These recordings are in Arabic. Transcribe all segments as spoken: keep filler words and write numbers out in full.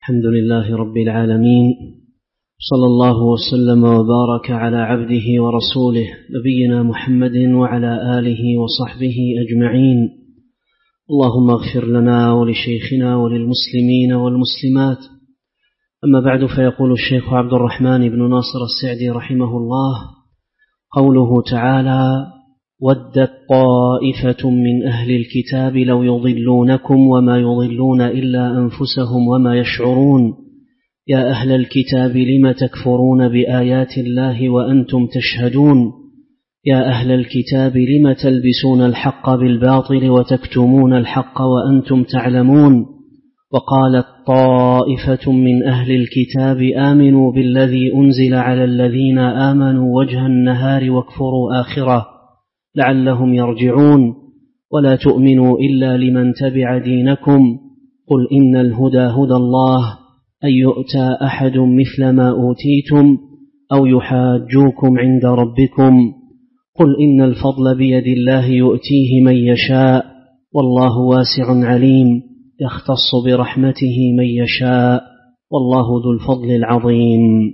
الحمد لله رب العالمين، صلى الله وسلم وبارك على عبده ورسوله نبينا محمد وعلى آله وصحبه أجمعين. اللهم اغفر لنا ولشيخنا وللمسلمين والمسلمات. أما بعد، فيقول الشيخ عبد الرحمن بن ناصر السعدي رحمه الله: قوله تعالى: ودت طائفة من أهل الكتاب لو يضلونكم وما يضلون إلا أنفسهم وما يشعرون، يا أهل الكتاب لم تكفرون بآيات الله وأنتم تشهدون، يا أهل الكتاب لم تلبسون الحق بالباطل وتكتمون الحق وأنتم تعلمون. وقالت طائفة من أهل الكتاب آمنوا بالذي أنزل على الذين آمنوا وجه النهار واكفروا آخره لعلهم يرجعون، ولا تؤمنوا إلا لمن تبع دينكم، قل إن الهدى هدى الله أن يؤتى أحد مثل ما أوتيتم أو يحاجوكم عند ربكم، قل إن الفضل بيد الله يؤتيه من يشاء والله واسع عليم، يختص برحمته من يشاء والله ذو الفضل العظيم.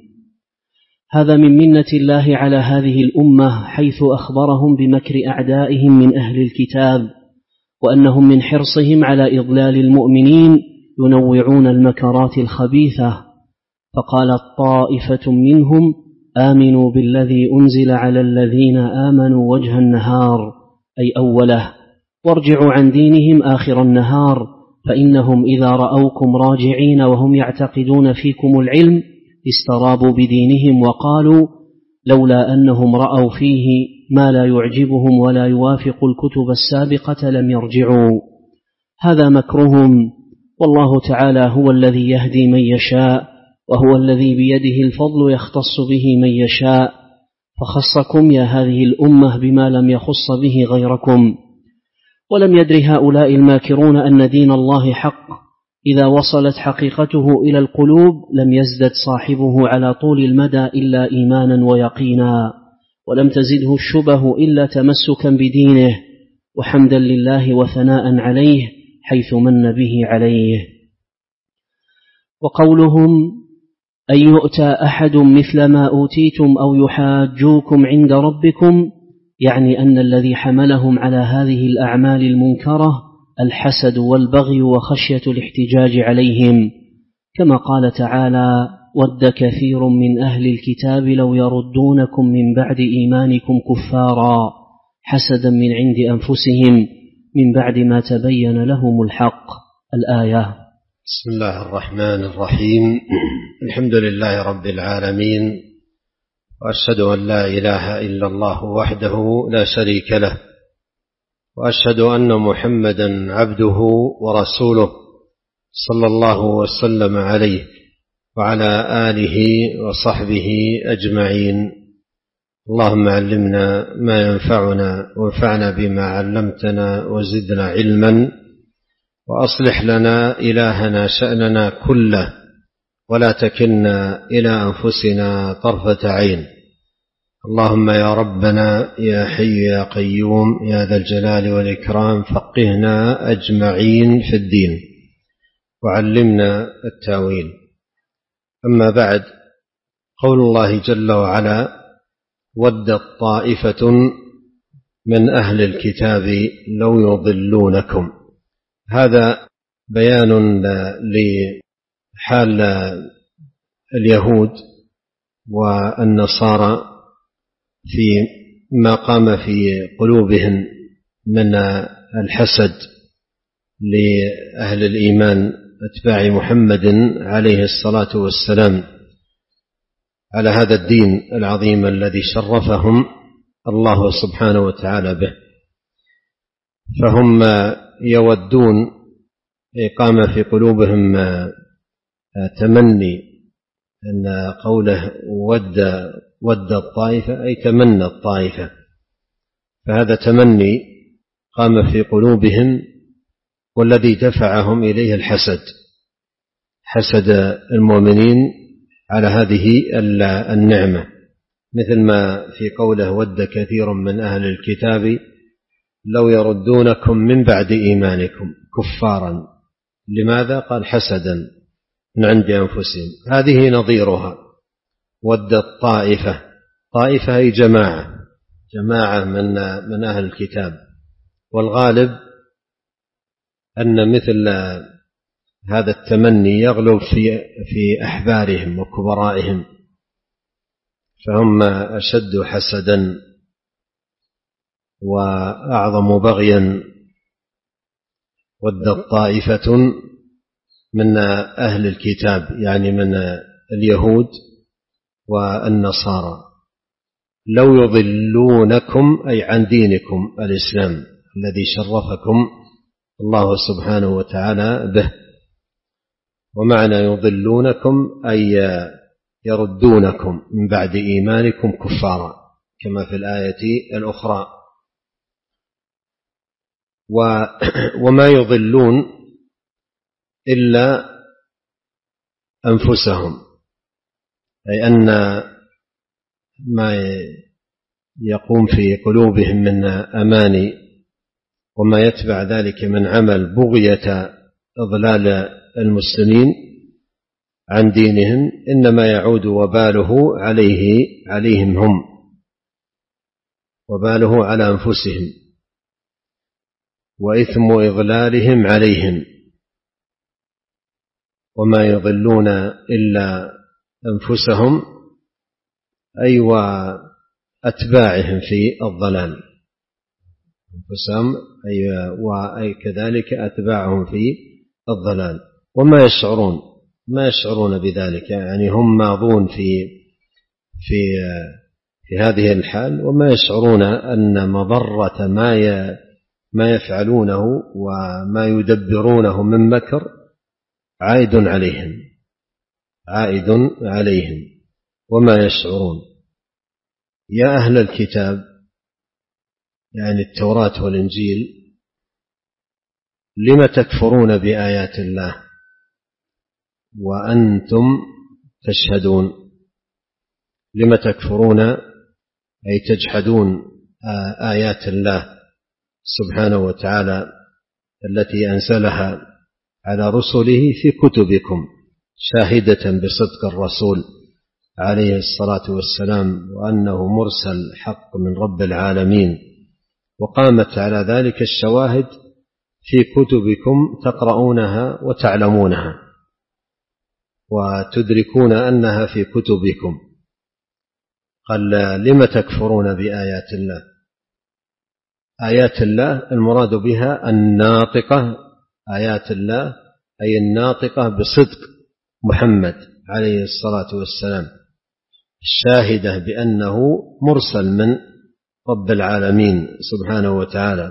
هذا من منة الله على هذه الأمة، حيث أخبرهم بمكر أعدائهم من أهل الكتاب، وأنهم من حرصهم على إضلال المؤمنين ينوعون المكرات الخبيثة. فقالت طائفة منهم آمنوا بالذي أنزل على الذين آمنوا وجه النهار، أي أوله، وارجعوا عن دينهم آخر النهار، فإنهم إذا رأوكم راجعين وهم يعتقدون فيكم العلم استرابوا بدينهم وقالوا لولا أنهم رأوا فيه ما لا يعجبهم ولا يوافق الكتب السابقة لم يرجعوا. هذا مكرهم، والله تعالى هو الذي يهدي من يشاء، وهو الذي بيده الفضل يختص به من يشاء، فخصكم يا هذه الأمة بما لم يخص به غيركم. ولم يدر هؤلاء الماكرون أن دين الله حق، إذا وصلت حقيقته إلى القلوب لم يزدد صاحبه على طول المدى إلا إيمانا ويقينا، ولم تزده الشبه إلا تمسكا بدينه وحمدا لله وثناء عليه حيث من به عليه. وقولهم أن يؤتى أحد مثل ما أوتيتم أو يحاجوكم عند ربكم، يعني أن الذي حملهم على هذه الأعمال المنكرة الحسد والبغي وخشية الاحتجاج عليهم، كما قال تعالى: ود كثير من أهل الكتاب لو يردونكم من بعد إيمانكم كفارا حسدا من عند أنفسهم من بعد ما تبين لهم الحق. الآية. بسم الله الرحمن الرحيم. الحمد لله رب العالمين، وأشهد أن لا إله إلا الله وحده لا شريك له، وأشهد أن محمدا عبده ورسوله صلى الله وسلم عليه وعلى آله وصحبه أجمعين. اللهم علمنا ما ينفعنا وانفعنا بما علمتنا وزدنا علما، وأصلح لنا إلهنا شأننا كله، ولا تكلنا إلى أنفسنا طرفة عين. اللهم يا ربنا يا حي يا قيوم يا ذا الجلال والإكرام، فقهنا أجمعين في الدين وعلمنا التاويل. أما بعد، قول الله جل وعلا: ودت طائفة من أهل الكتاب لو يضلونكم، هذا بيان لحال اليهود والنصارى في ما قام في قلوبهم من الحسد لأهل الإيمان أتباع محمد عليه الصلاة والسلام على هذا الدين العظيم الذي شرفهم الله سبحانه وتعالى به. فهم يودون، قام في قلوبهم تمني، أن قوله ود ود الطائفة أي تمنى الطائفة، فهذا تمني قام في قلوبهم، والذي دفعهم إليه الحسد، حسد المؤمنين على هذه النعمة، مثل ما في قوله: ود كثير من أهل الكتاب لو يردونكم من بعد إيمانكم كفارا. لماذا؟ قال: حسدا، من عند أنفسهم. هذه نظيرها. ودت طائفة، طائفة أي جماعة، جماعة من من أهل الكتاب، والغالب أن مثل هذا التمني يغلب في في أحبارهم وكبرائهم، فهم أشد حسدا وأعظم بغيا. ودت طائفة من أهل الكتاب يعني من اليهود والنصارى لو يضلونكم أي عن دينكم الإسلام الذي شرفكم الله سبحانه وتعالى به. ومعنى يضلونكم أي يردونكم من بعد إيمانكم كفارا كما في الآية الأخرى. وما يضلون إلا أنفسهم، أي أن ما يقوم في قلوبهم من أماني وما يتبع ذلك من عمل بغية إضلال المسلمين عن دينهم إنما يعود وباله عليه عليهم هم، وباله على أنفسهم، وإثم إضلالهم عليهم. وما يضلون إلا أنفسهم أي وأتباعهم في الضلال، أنفسهم أي وأي كذلك أتباعهم في الضلال، وما يشعرون ما يشعرون بذلك، يعني هم ماضون في في في هذه الحال وما يشعرون أن مضرة ما ما يفعلونه وما يدبرونه من مكر عائد عليهم عائد عليهم وما يشعرون. يا أهل الكتاب يعني التوراة والإنجيل لم تكفرون بآيات الله وأنتم تشهدون؟ لم تكفرون أي تجحدون آيات الله سبحانه وتعالى التي أنزلها على رسله في كتبكم شاهدة بصدق الرسول عليه الصلاة والسلام وأنه مرسل حق من رب العالمين، وقامت على ذلك الشواهد في كتبكم تقرؤونها وتعلمونها وتدركون أنها في كتبكم. قال لم تكفرون بآيات الله؟ آيات الله المراد بها الناطقة، آيات الله أي الناطقة بصدق محمد عليه الصلاة والسلام، الشاهدة بأنه مرسل من رب العالمين سبحانه وتعالى.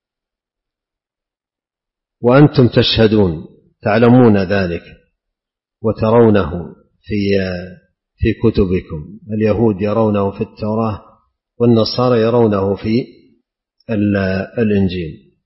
وأنتم تشهدون تعلمون ذلك وترونه في في كتبكم. اليهود يرونه في التوراة والنصارى يرونه في الإنجيل.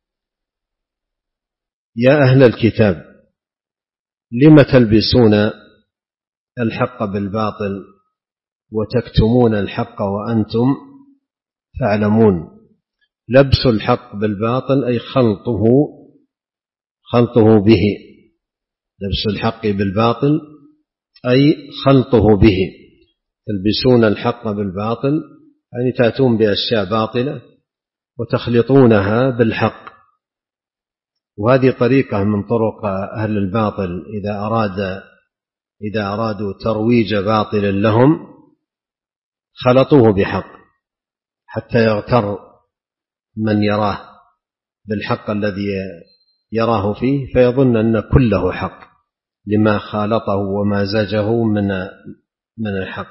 يا أهل الكتاب لم تلبسون الحق بالباطل وتكتمون الحق وأنتم تعلمون؟ لبس الحق بالباطل أي خلطه خلطه به، لبس الحق بالباطل أي خلطه به. تلبسون الحق بالباطل يعني تأتون بأشياء باطلة وتخلطونها بالحق. وهذه طريقة من طرق أهل الباطل إذا أراد إذا أرادوا ترويج باطل لهم خلطوه بحق حتى يغتر من يراه بالحق الذي يراه فيه فيظن أن كله حق لما خالطه وما زاجه من من الحق.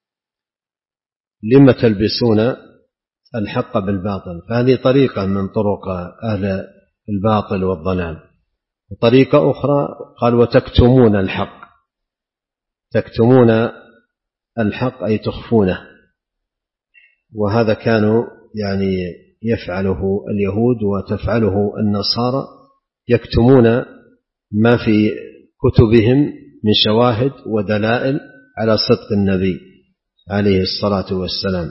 لما تلبسون الحق بالباطل؟ فهذه طريقة من طرق أهل الباطل والضلال. وطريقة أخرى قال وتكتمون الحق، تكتمون الحق أي تخفونه. وهذا كانوا يعني يفعله اليهود وتفعله النصارى، يكتمون ما في كتبهم من شواهد ودلائل على صدق النبي عليه الصلاة والسلام.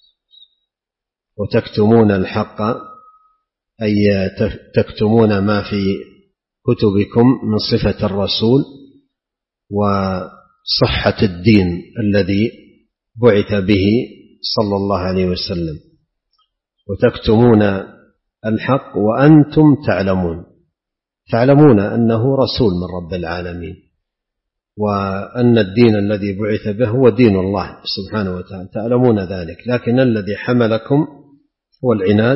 وتكتمون الحق أي تكتمون ما في كتبكم من صفة الرسول وصحة الدين الذي بعث به صلى الله عليه وسلم، وتكتمون الحق وأنتم تعلمون، تعلمون أنه رسول من رب العالمين، وأن الدين الذي بعث به هو دين الله سبحانه وتعالى، تعلمون ذلك، لكن الذي حملكم هو العناد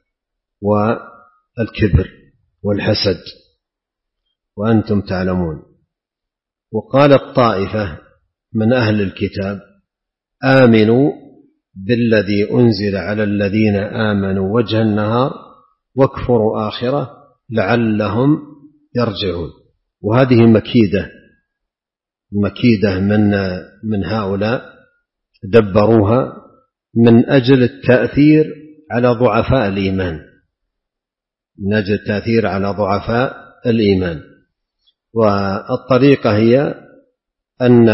والكبر والحسد وأنتم تعلمون. وقالت طائفة من أهل الكتاب آمنوا بالذي أنزل على الذين آمنوا وجه النهار واكفروا آخره لعلهم يرجعون. وهذه مكيدة مكيدة من من هؤلاء دبروها من أجل التأثير على ضعفاء الإيمان، من أجل التأثير على ضعفاء الإيمان. والطريقة هي أن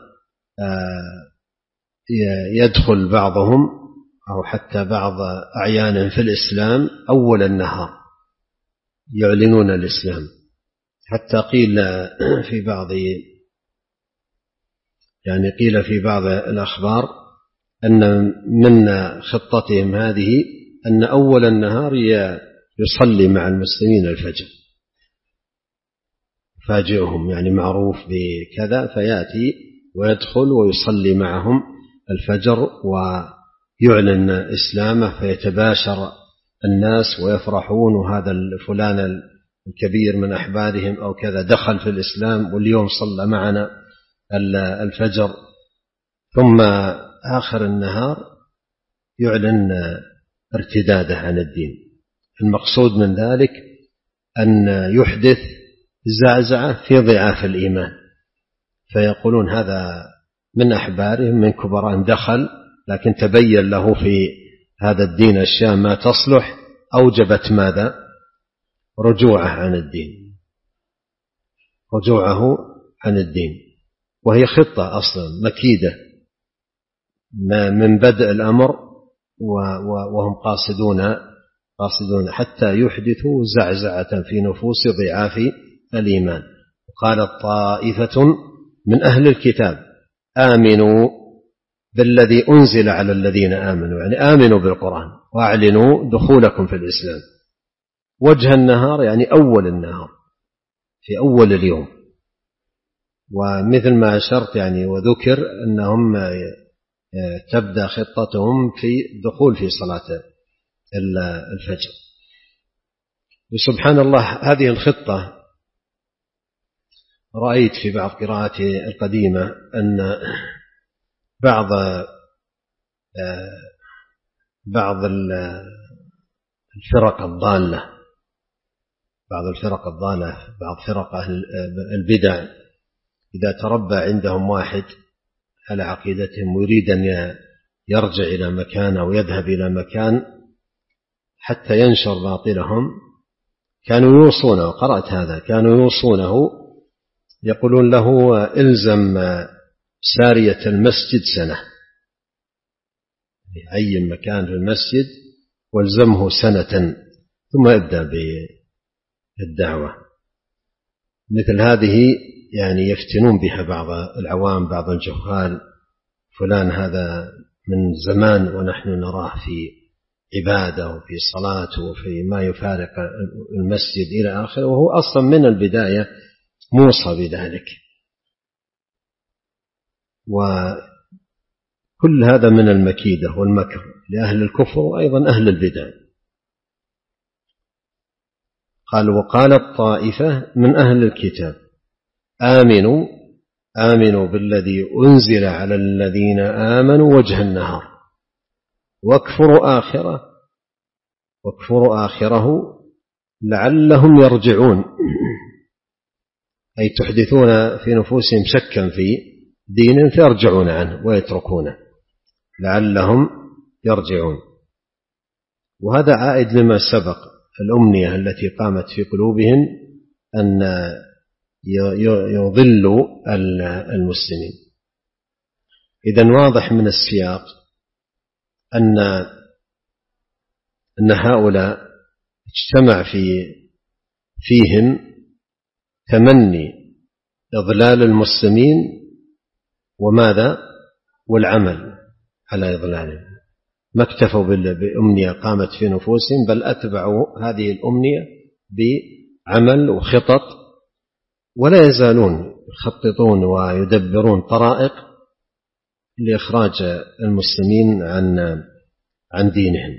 يدخل بعضهم أو حتى بعض أعيانهم في الإسلام أول النهار يعلنون الإسلام، حتى قيل في بعض يعني قيل في بعض الأخبار أن من خطتهم هذه أن أول النهار يصلي مع المسلمين الفجر، فاجئهم يعني معروف بكذا، فيأتي ويدخل ويصلي معهم الفجر ويعلن إسلامه، فيتباشر الناس ويفرحون، وهذا فلان الكبير من أحبارهم أو كذا دخل في الإسلام واليوم صلى معنا الفجر. ثم آخر النهار يعلن ارتداده عن الدين. المقصود من ذلك أن يحدث زعزعة في ضعاف الإيمان، فيقولون هذا من أحبارهم من كبراء دخل، لكن تبين له في هذا الدين أشياء ما تصلح أوجبت ماذا؟ رجوعه عن الدين، رجوعه عن الدين. وهي خطة أصلا مكيدة من بدء الأمر، وهم قاصدون قاصدون حتى يحدثوا زعزعة في نفوس ضعاف الإيمان. وقالت طائفة من أهل الكتاب آمنوا بالذي أنزل على الذين آمنوا، يعني آمنوا بالقرآن وأعلنوا دخولكم في الإسلام. وجه النهار يعني أول النهار، في أول اليوم. ومثل ما أشرت يعني وذكر أنهم تبدأ خطتهم في دخول في صلاة الفجر. وسبحان الله هذه الخطة رأيت في بعض قراءاتي القديمة أن بعض بعض الفرق الضالة بعض الفرق الضالة بعض فرق البدع إذا تربى عندهم واحد على عقيدتهم ويريد أن يرجع إلى مكان أو يذهب إلى مكان حتى ينشر باطلهم، كانوا يوصونه، قرأت هذا، كانوا يوصونه يقولون له إلزم سارية المسجد سنة، أي مكان في المسجد والزمه سنة ثم ابدأ بالدعوة. مثل هذه يعني يفتنون بها بعض العوام، بعض الجهال، فلان هذا من زمان ونحن نراه في عبادة وفي صلاة وفي ما يفارق المسجد إلى آخره، وهو أصلا من البداية موصى بذلك. وكل هذا من المكيدة والمكر لأهل الكفر وأيضا أهل البدع. قال وقالت طائفة من أهل الكتاب آمنوا آمنوا بالذي أنزل على الذين آمنوا وجه النهار واكفروا آخره واكفروا آخره لعلهم يرجعون، أي تحدثون في نفوسهم شكا في دين فيرجعون عنه ويتركونه، لعلهم يرجعون. وهذا عائد لما سبق، الأمنية التي قامت في قلوبهم أن يضلوا المسلمين. إذن واضح من السياق أن أن هؤلاء اجتمع في فيهم تمني إضلال المسلمين وماذا والعمل على إضلالهم، ما اكتفوا بأمنية قامت في نفوسهم، بل أتبعوا هذه الأمنية بعمل وخطط، ولا يزالون يخططون ويدبرون طرائق لإخراج المسلمين عن عن دينهم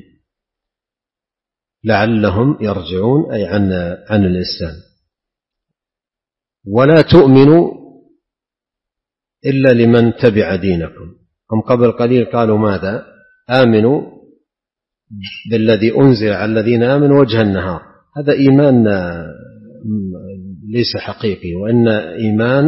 لعلهم يرجعون، أي عن عن الإسلام. ولا تؤمنوا إلا لمن تبع دينكم. هم قبل قليل قالوا ماذا؟ آمنوا بالذي أنزل على الذين آمنوا وجه النهار. هذا إيمان ليس حقيقي، وإن إيمان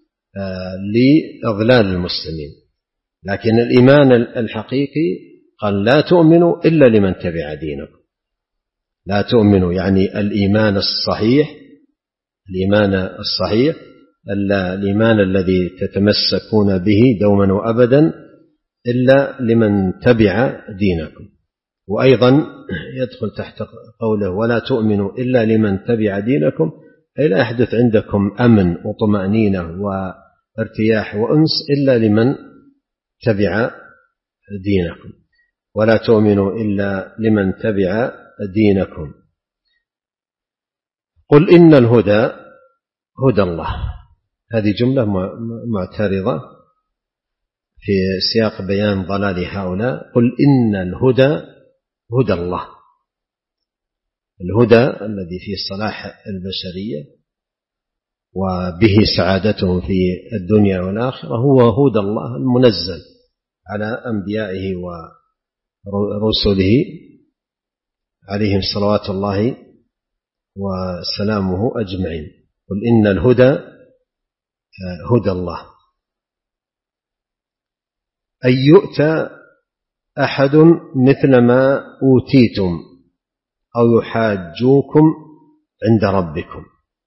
لإضلال المسلمين. لكن الإيمان الحقيقي قال لا تؤمنوا إلا لمن تبع دينكم. لا تؤمنوا يعني الإيمان الصحيح، الإيمان الصحيح الإيمان الذي تتمسكون به دوما وأبدا إلا لمن تبع دينكم. وأيضا يدخل تحت قوله ولا تؤمنوا إلا لمن تبع دينكم، أي لا يحدث عندكم أمن وطمأنينة وارتياح وأنس إلا لمن تبع دينكم. ولا تؤمنوا إلا لمن تبع دينكم. قل إن الهدى هدى الله. هذه جملة معترضة في سياق بيان ضلال هؤلاء. قل إن الهدى هدى الله. الهدى الذي فيه صلاح البشرية وبه سعادتهم في الدنيا والآخرة هو هدى الله المنزل على أنبيائه ورسله عليهم صلوات الله وسلامه أجمعين. قل إن الهدى هدى الله، أن يؤتى أحد مثل ما أوتيتم أو يحاجوكم عند ربكم.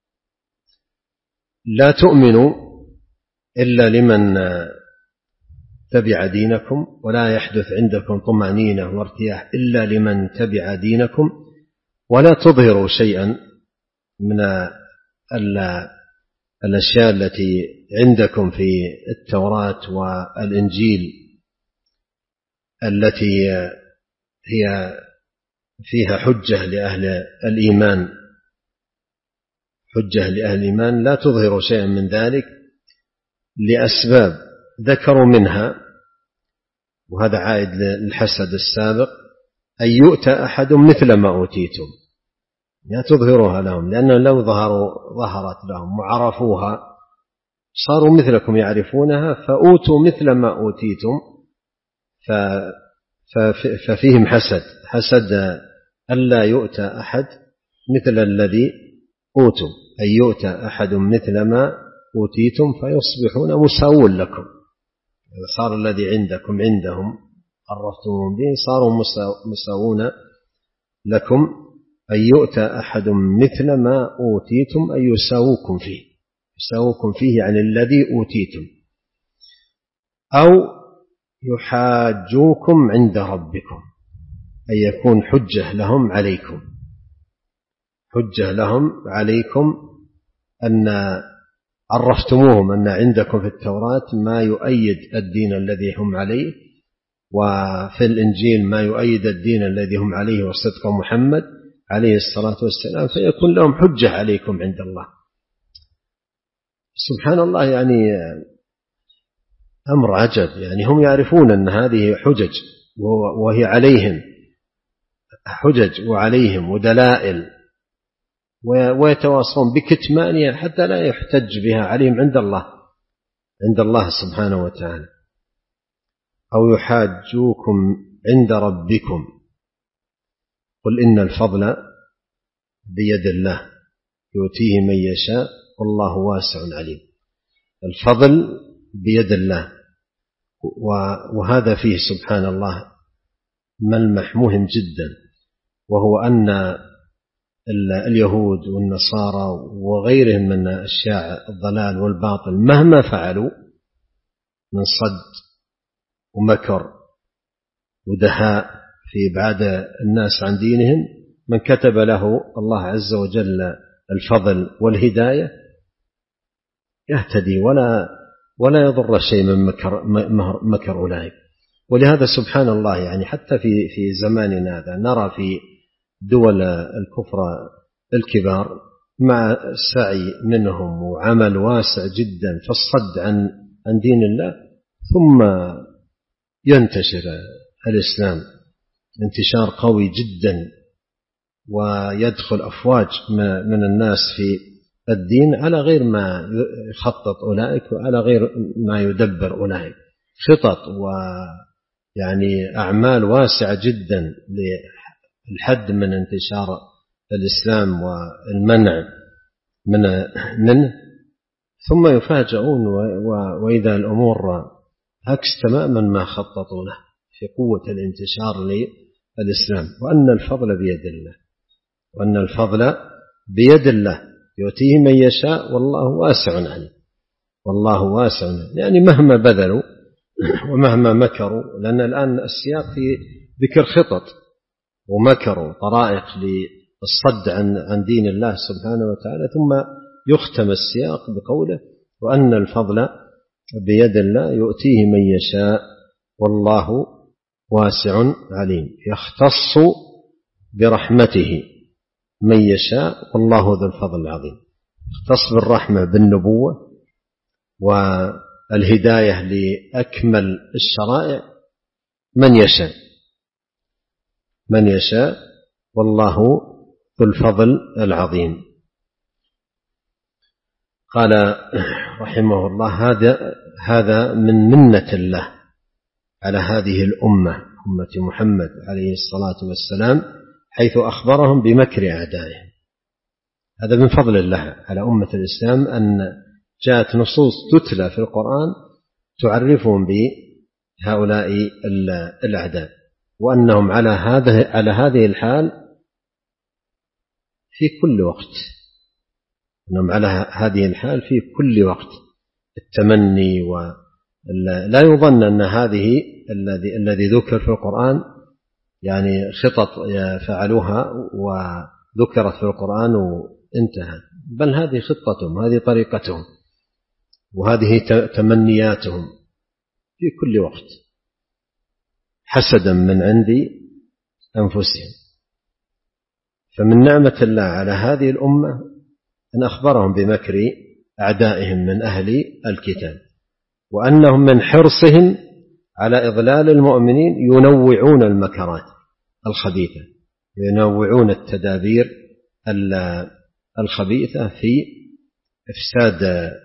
لا تؤمنوا إلا لمن تبع دينكم، ولا يحدث عندكم طمأنينة وارتياح إلا لمن تبع دينكم، ولا تظهروا شيئا من الأشياء التي عندكم في التوراة والإنجيل التي هي فيها حجة لأهل الإيمان، حجة لأهل الإيمان. لا تظهروا شيئا من ذلك لأسباب ذكروا منها، وهذا عائد للحسد السابق، أن يؤتى أحد مثل ما أوتيتم. لا تظهروها لهم، لأنه لو ظهروا ظهرت لهم وعرفوها صاروا مثلكم يعرفونها، فأوتوا مثل ما أوتيتم ففيهم حسد، حسد ألا يؤتى أحد مثل الذي أوتوا، أن يؤتى أحد مثل ما أوتيتم فيصبحون مساوون لكم. صار الذي عندكم عندهم عرفتم به صاروا مساوون لكم. أن يؤتى أحد مثل ما أوتيتم أن يساووكم فيه، يساووكم فيه عن الذي أوتيتم، أو يحاجوكم عند ربكم، أن يكون حجة لهم عليكم، حجة لهم عليكم أن عرفتموهم أن عندكم في التوراة ما يؤيد الدين الذي هم عليه، وفي الإنجيل ما يؤيد الدين الذي هم عليه وصدق محمد عليه الصلاة والسلام، فيكون لهم حجة عليكم عند الله. سبحان الله، يعني أمر عجب. يعني هم يعرفون أن هذه حجج وهي عليهم حجج وعليهم ودلائل، ويتواصلون بكتمانها حتى لا يحتج بها عليهم عند الله عند الله سبحانه وتعالى. أو يحاجوكم عند ربكم. قل إن الفضل بيد الله يؤتيه من يشاء والله واسع عليم. الفضل بيد الله، وهذا فيه سبحان الله ملمح مهم جدا، وهو أن اليهود والنصارى وغيرهم من أشياء الضلال والباطل مهما فعلوا من صد ومكر ودهاء في إبعاد الناس عن دينهم، من كتب له الله عز وجل الفضل والهداية يهتدي ولا ولا يضر شيء من مكر, مكر أولئك. ولهذا سبحان الله يعني حتى في في زماننا هذا نرى في دول الكفر الكبار مع السعي منهم وعمل واسع جدا في الصد عن عن دين الله، ثم ينتشر الإسلام انتشار قوي جدا ويدخل أفواج من الناس في الدين على غير ما يخطط أولئك وعلى غير ما يدبر أولئك، خطط ويعني أعمال واسعة جدا للحد من انتشار الإسلام والمنع من منه، ثم يفاجؤون وإذا الأمور عكس تماما ما خططوا له في قوة الانتشار للإسلام. وأن الفضل بيد الله، وأن الفضل بيد الله يؤتيه من يشاء والله واسع عليم، والله واسع عليم. يعني مهما بذلوا ومهما مكروا، لأن الآن السياق في ذكر خطط ومكروا طرائق للصد عن عن دين الله سبحانه وتعالى، ثم يختم السياق بقوله وأن الفضل بيد الله يؤتيه من يشاء والله واسع عليم. يختص برحمته من يشاء والله ذو الفضل العظيم. يختص بالرحمة بالنبوة والهداية لأكمل الشرائع من يشاء من يشاء والله ذو الفضل العظيم. قال رحمه الله هذا هذا من منة الله على هذه الأمة، أمة محمد عليه الصلاة والسلام، حيث أخبرهم بمكر أعدائهم. هذا من فضل الله على أمة الإسلام أن جاءت نصوص تتلى في القرآن تعرفهم بهؤلاء الأعداء، وأنهم على هذا على هذه الحال في كل وقت، أنهم على هذه الحال في كل وقت التمني. ولا يظن أن هذه الذي الذي ذكر في القرآن يعني خطط فعلوها وذكرت في القرآن وانتهى، بل هذه خطتهم، هذه طريقتهم، وهذه تمنياتهم في كل وقت حسدا من عند أنفسهم. فمن نعمة الله على هذه الأمة أن أخبرهم بمكر أعدائهم من أهل الكتاب، وأنهم من حرصهم على إضلال المؤمنين ينوعون المكرات الخبيثة، ينوعون التدابير الخبيثة في إفساد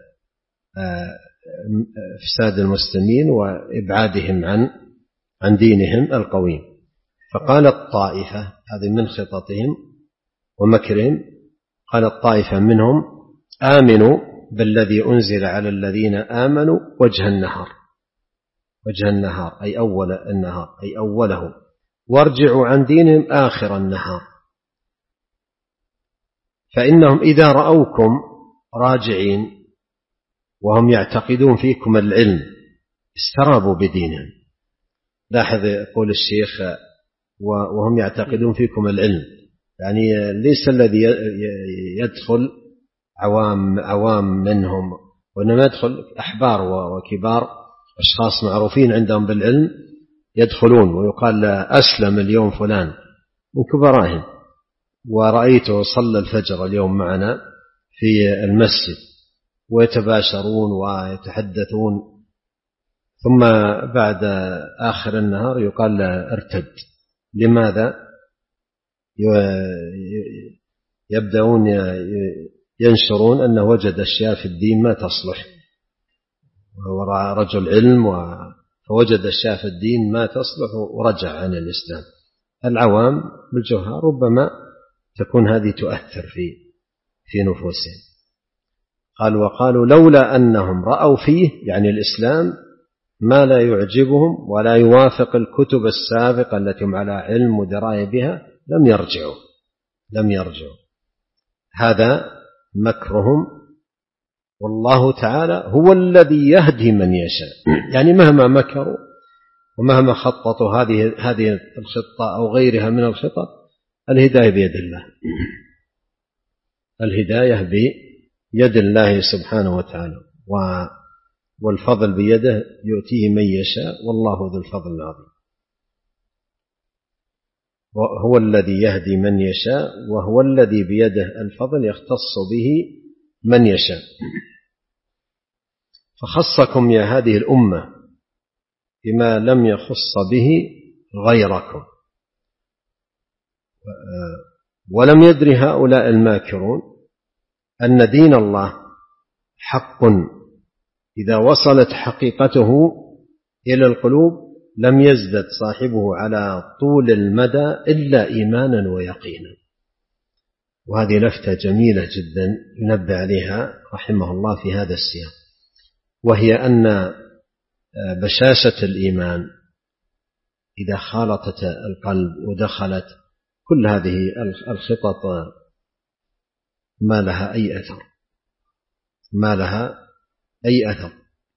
إفساد المسلمين وإبعادهم عن عن دينهم القويم. فقال الطائفة، هذه من خططهم ومكرهم، قال الطائفة منهم آمنوا بالذي أنزل على الذين آمنوا وجه النهار، وجه النهار أي أول النهار أي أوله، وارجعوا عن دينهم آخر النهار، فإنهم إذا رأوكم راجعين وهم يعتقدون فيكم العلم استرابوا بدينهم. لاحظ يقول الشيخ وهم يعتقدون فيكم العلم، يعني ليس الذي يدخل عوام عوام منهم، وإنما يدخل أحبار وكبار أشخاص معروفين عندهم بالعلم يدخلون، ويقال أسلم اليوم فلان من كبرائهم ورأيته صلى الفجر اليوم معنا في المسجد، ويتباشرون ويتحدثون، ثم بعد آخر النهار يقال ارتد. لماذا؟ يبدأون ينشرون أنه وجد أشياء في الدين ما تصلح، وهو رجل علم فوجد أشياء في الدين ما تصلح ورجع عن الإسلام. العوام بالجهال ربما تكون هذه تؤثر في في نفوسهم. قال وقالوا لولا أنهم رأوا فيه يعني الإسلام ما لا يعجبهم ولا يوافق الكتب السابقة التي هم على علم ودراية بها لم يرجعوا لم يرجعوا هذا مكرهم، والله تعالى هو الذي يهدي من يشاء. يعني مهما مكروا ومهما خططوا هذه هذه الخطة أو غيرها من الخطط، الهداية بيد الله، الهداية بيد الله سبحانه وتعالى. والفضل بيده يؤتيه من يشاء والله ذو الفضل العظيم. هو الذي يهدي من يشاء وهو الذي بيده الفضل يختص به من يشاء. فخصكم يا هذه الأمة بما لم يخص به غيركم، ولم يدر هؤلاء الماكرون أن دين الله حق إذا وصلت حقيقته إلى القلوب لم يزدد صاحبه على طول المدى إلا إيمانا ويقينا. وهذه لفتة جميلة جدا ينبه عليها رحمه الله في هذا السياق، وهي أن بشاشة الإيمان إذا خالطت القلب ودخلت كل هذه الخطط ما لها أي أثر، ما لها أي أثر.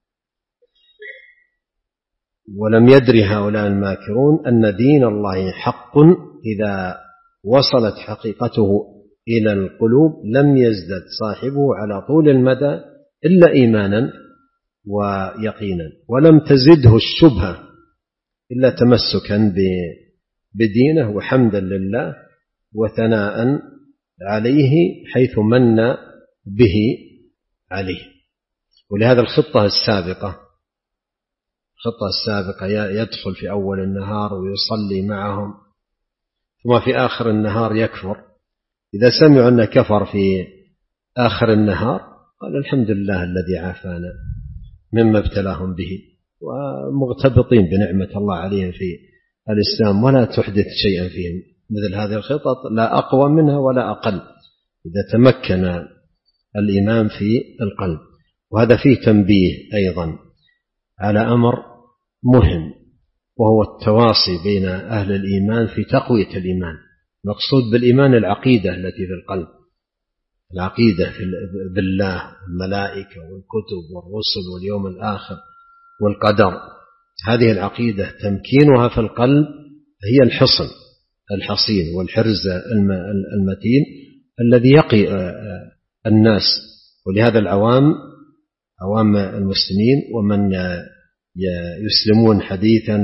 ولم يدر هؤلاء الماكرون أن دين الله حق إذا وصلت حقيقته إلى القلوب لم يزدد صاحبه على طول المدى إلا إيمانا ويقينا، ولم تزده الشبهة إلا تمسكا بدينه وحمدا لله وثناء عليه حيث من به عليه. ولهذا الخطة السابقة الخطة السابقة يدخل في أول النهار ويصلي معهم، ثم في آخر النهار يكفر. إذا سمعوا أنه كفر في آخر النهار قال الحمد لله الذي عافانا مما ابتلاهم به، ومغتبطين بنعمة الله عليهم في الإسلام، ولا تحدث شيئا فيهم. مثل هذه الخطط لا أقوى منها ولا أقل إذا تمكن الإيمان في القلب. وهذا فيه تنبيه أيضا على أمر مهم، وهو التواصي بين أهل الإيمان في تقوية الإيمان. مقصود بالإيمان العقيدة التي في القلب، العقيدة بالله الملائكة والكتب والرسل واليوم الآخر والقدر. هذه العقيدة تمكينها في القلب هي الحصن الحصين والحرز المتين الذي يقي الناس. ولهذا العوام عوام المسلمين ومن يسلمون حديثا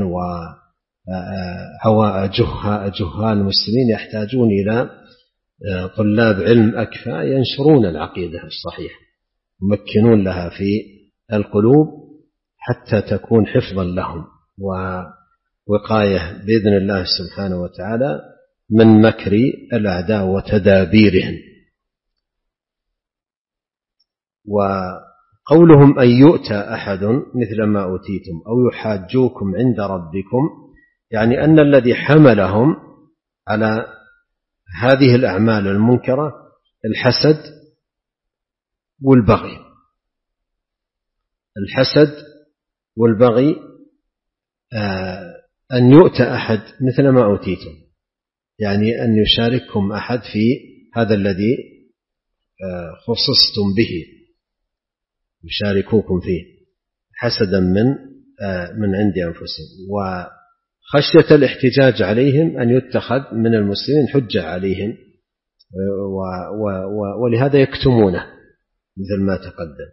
وجهال المسلمين يحتاجون إلى طلاب علم أكفاء ينشرون العقيدة الصحيحة، يمكنون لها في القلوب حتى تكون حفظا لهم ووقاية بإذن الله سبحانه وتعالى من مكر الأعداء وتدابيرهم. وقولهم أن يؤتى أحد مثل ما أوتيتم أو يحاجوكم عند ربكم، يعني أن الذي حملهم على هذه الأعمال المنكرة الحسد والبغي. الحسد والبغي أن يؤتى أحد مثل ما أوتيتم، يعني أن يشارككم أحد في هذا الذي خصصتم به، يشاركوكم فيه حسدا من من عند أنفسهم، وخشية الاحتجاج عليهم أن يتخذ من المسلمين حجة عليهم، ولهذا يكتمونه مثل ما تقدم.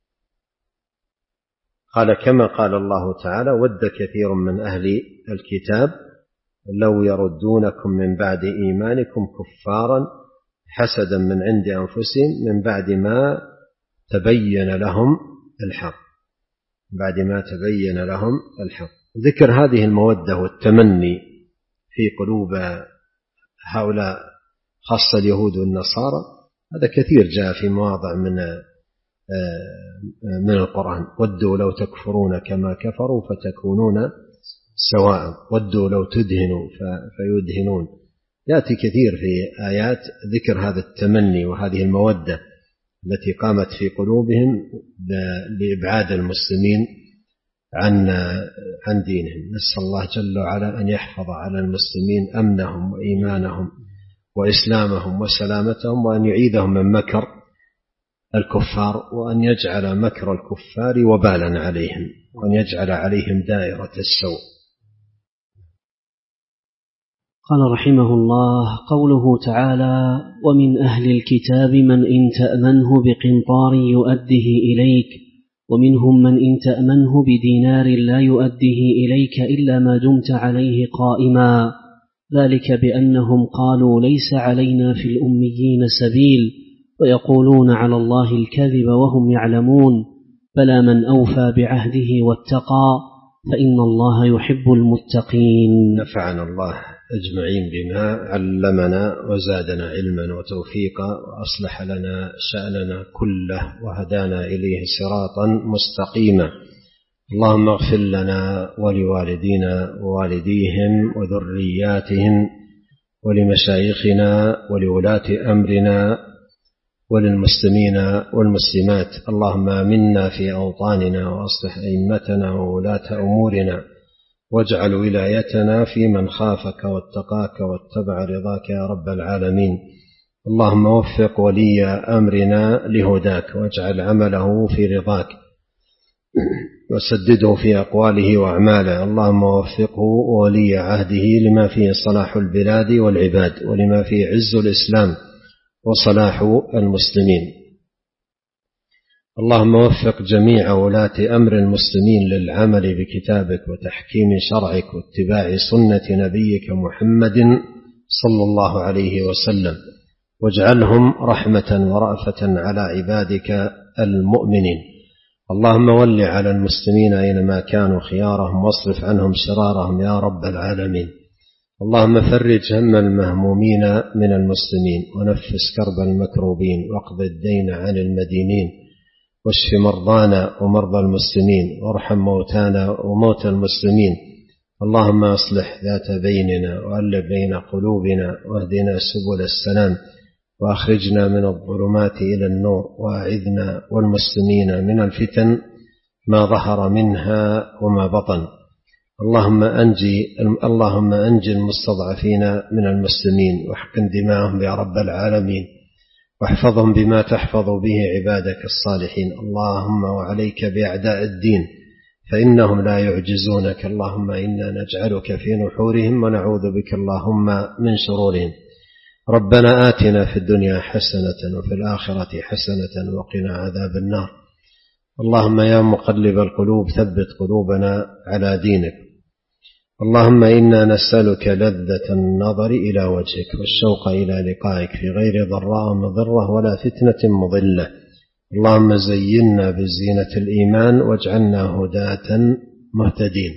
قال كما قال الله تعالى: ود كثير من أهل الكتاب لو يردونكم من بعد إيمانكم كفارا حسدا من عند أنفسهم من بعد ما تبين لهم الحق بعد ما تبين لهم الحق. ذكر هذه المودة والتمني في قلوب هؤلاء خاصة اليهود والنصارى هذا كثير جاء في مواضع من من القرآن. ودوا لو تكفرون كما كفروا فتكونون سواء، ودوا لو تدهنوا فيدهنون. يأتي كثير في آيات ذكر هذا التمني وهذه المودة التي قامت في قلوبهم لإبعاد المسلمين عن عن دينهم. نسأل الله جل وعلا أن يحفظ على المسلمين أمنهم وإيمانهم وإسلامهم وسلامتهم، وأن يعيذهم من مكر الكفار، وأن يجعل مكر الكفار وبالا عليهم، وأن يجعل عليهم دائرة السوء. قال رحمه الله: قوله تعالى: ومن أهل الكتاب من إن تأمنه بقنطار يؤده إليك ومنهم من إن تأمنه بدينار لا يؤديه إليك إلا ما دمت عليه قائما، ذلك بأنهم قالوا ليس علينا في الأميين سبيل ويقولون على الله الكذب وهم يعلمون، بلى من أوفى بعهده واتقى فإن الله يحب المتقين. نفعنا الله أجمعين بما علمنا وزادنا علما وتوفيقا وأصلح لنا شأننا كله وهدانا إليه صراطا مستقيما. اللهم اغفر لنا ولوالدينا ووالديهم وذرياتهم ولمشايخنا ولولاة أمرنا وللمسلمين والمسلمات. اللهم آمنا في أوطاننا وأصلح أئمتنا وولاة أمورنا، واجعل ولايتنا في من خافك واتقاك واتبع رضاك يا رب العالمين. اللهم وفق ولي أمرنا لهداك، واجعل عمله في رضاك، وسدده في أقواله وأعماله. اللهم وفقه وولي عهده لما فيه صلاح البلاد والعباد، ولما فيه عز الإسلام وصلاح المسلمين. اللهم وفق جميع ولاة أمر المسلمين للعمل بكتابك وتحكيم شرعك واتباع سنة نبيك محمد صلى الله عليه وسلم، واجعلهم رحمة ورأفة على عبادك المؤمنين. اللهم ول على المسلمين أينما كانوا خيارهم، واصرف عنهم شرارهم يا رب العالمين. اللهم فرج هم المهمومين من المسلمين، ونفس كرب المكروبين، واقض الدين عن المدينين، واشف مرضانا ومرضى المسلمين، وارحم موتانا وموتى المسلمين. اللهم اصلح ذات بيننا وألف بين قلوبنا، واهدنا سبل السلام، وأخرجنا من الظلمات إلى النور، وأعذنا والمسلمين من الفتن ما ظهر منها وما بطن. اللهم أنجي اللهم أنجي المستضعفين من المسلمين، واحقن دماءهم يا رب العالمين، واحفظهم بما تحفظ به عبادك الصالحين. اللهم وعليك بأعداء الدين فإنهم لا يعجزونك. اللهم إنا نجعلك في نحورهم ونعوذ بك اللهم من شرورهم. ربنا آتنا في الدنيا حسنة وفي الآخرة حسنة وقنا عذاب النار. اللهم يا مقلب القلوب ثبت قلوبنا على دينك. اللهم إنا نسألك لذة النظر إلى وجهك والشوق إلى لقائك في غير ضراء مضرة ولا فتنة مضلة. اللهم زينا بزينة الإيمان واجعلنا هداة مهتدين.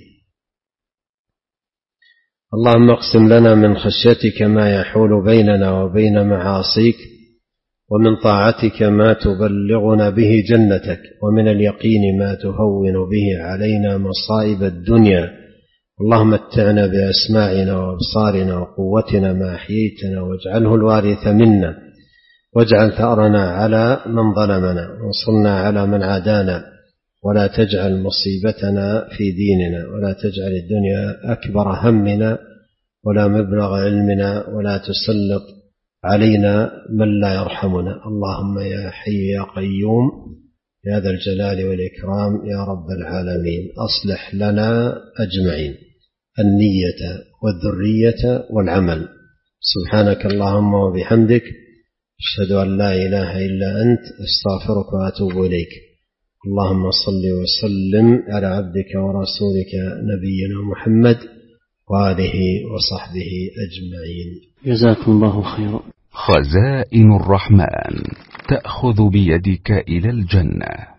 اللهم اقسم لنا من خشيتك ما يحول بيننا وبين معاصيك، ومن طاعتك ما تبلغنا به جنتك، ومن اليقين ما تهون به علينا مصائب الدنيا. اللهم متعنا بأسماعنا وأبصارنا وقوتنا ما أحييتنا، واجعله الوارث منا، واجعل ثأرنا على من ظلمنا، وانصرنا على من عادانا، ولا تجعل مصيبتنا في ديننا، ولا تجعل الدنيا أكبر همنا ولا مبلغ علمنا، ولا تسلط علينا من لا يرحمنا. اللهم يا حي يا قيوم يا ذا الجلال والإكرام يا رب العالمين، أصلح لنا أجمعين النية والذرية والعمل. سبحانك اللهم وبحمدك، أشهد أن لا إله إلا أنت، أستغفرك وأتوب إليك. اللهم صل وسلم على عبدك ورسولك نبينا محمد وآله وصحبه أجمعين. جزاكم الله خيرا. خزائن الرحمن تأخذ بيدك إلى الجنة.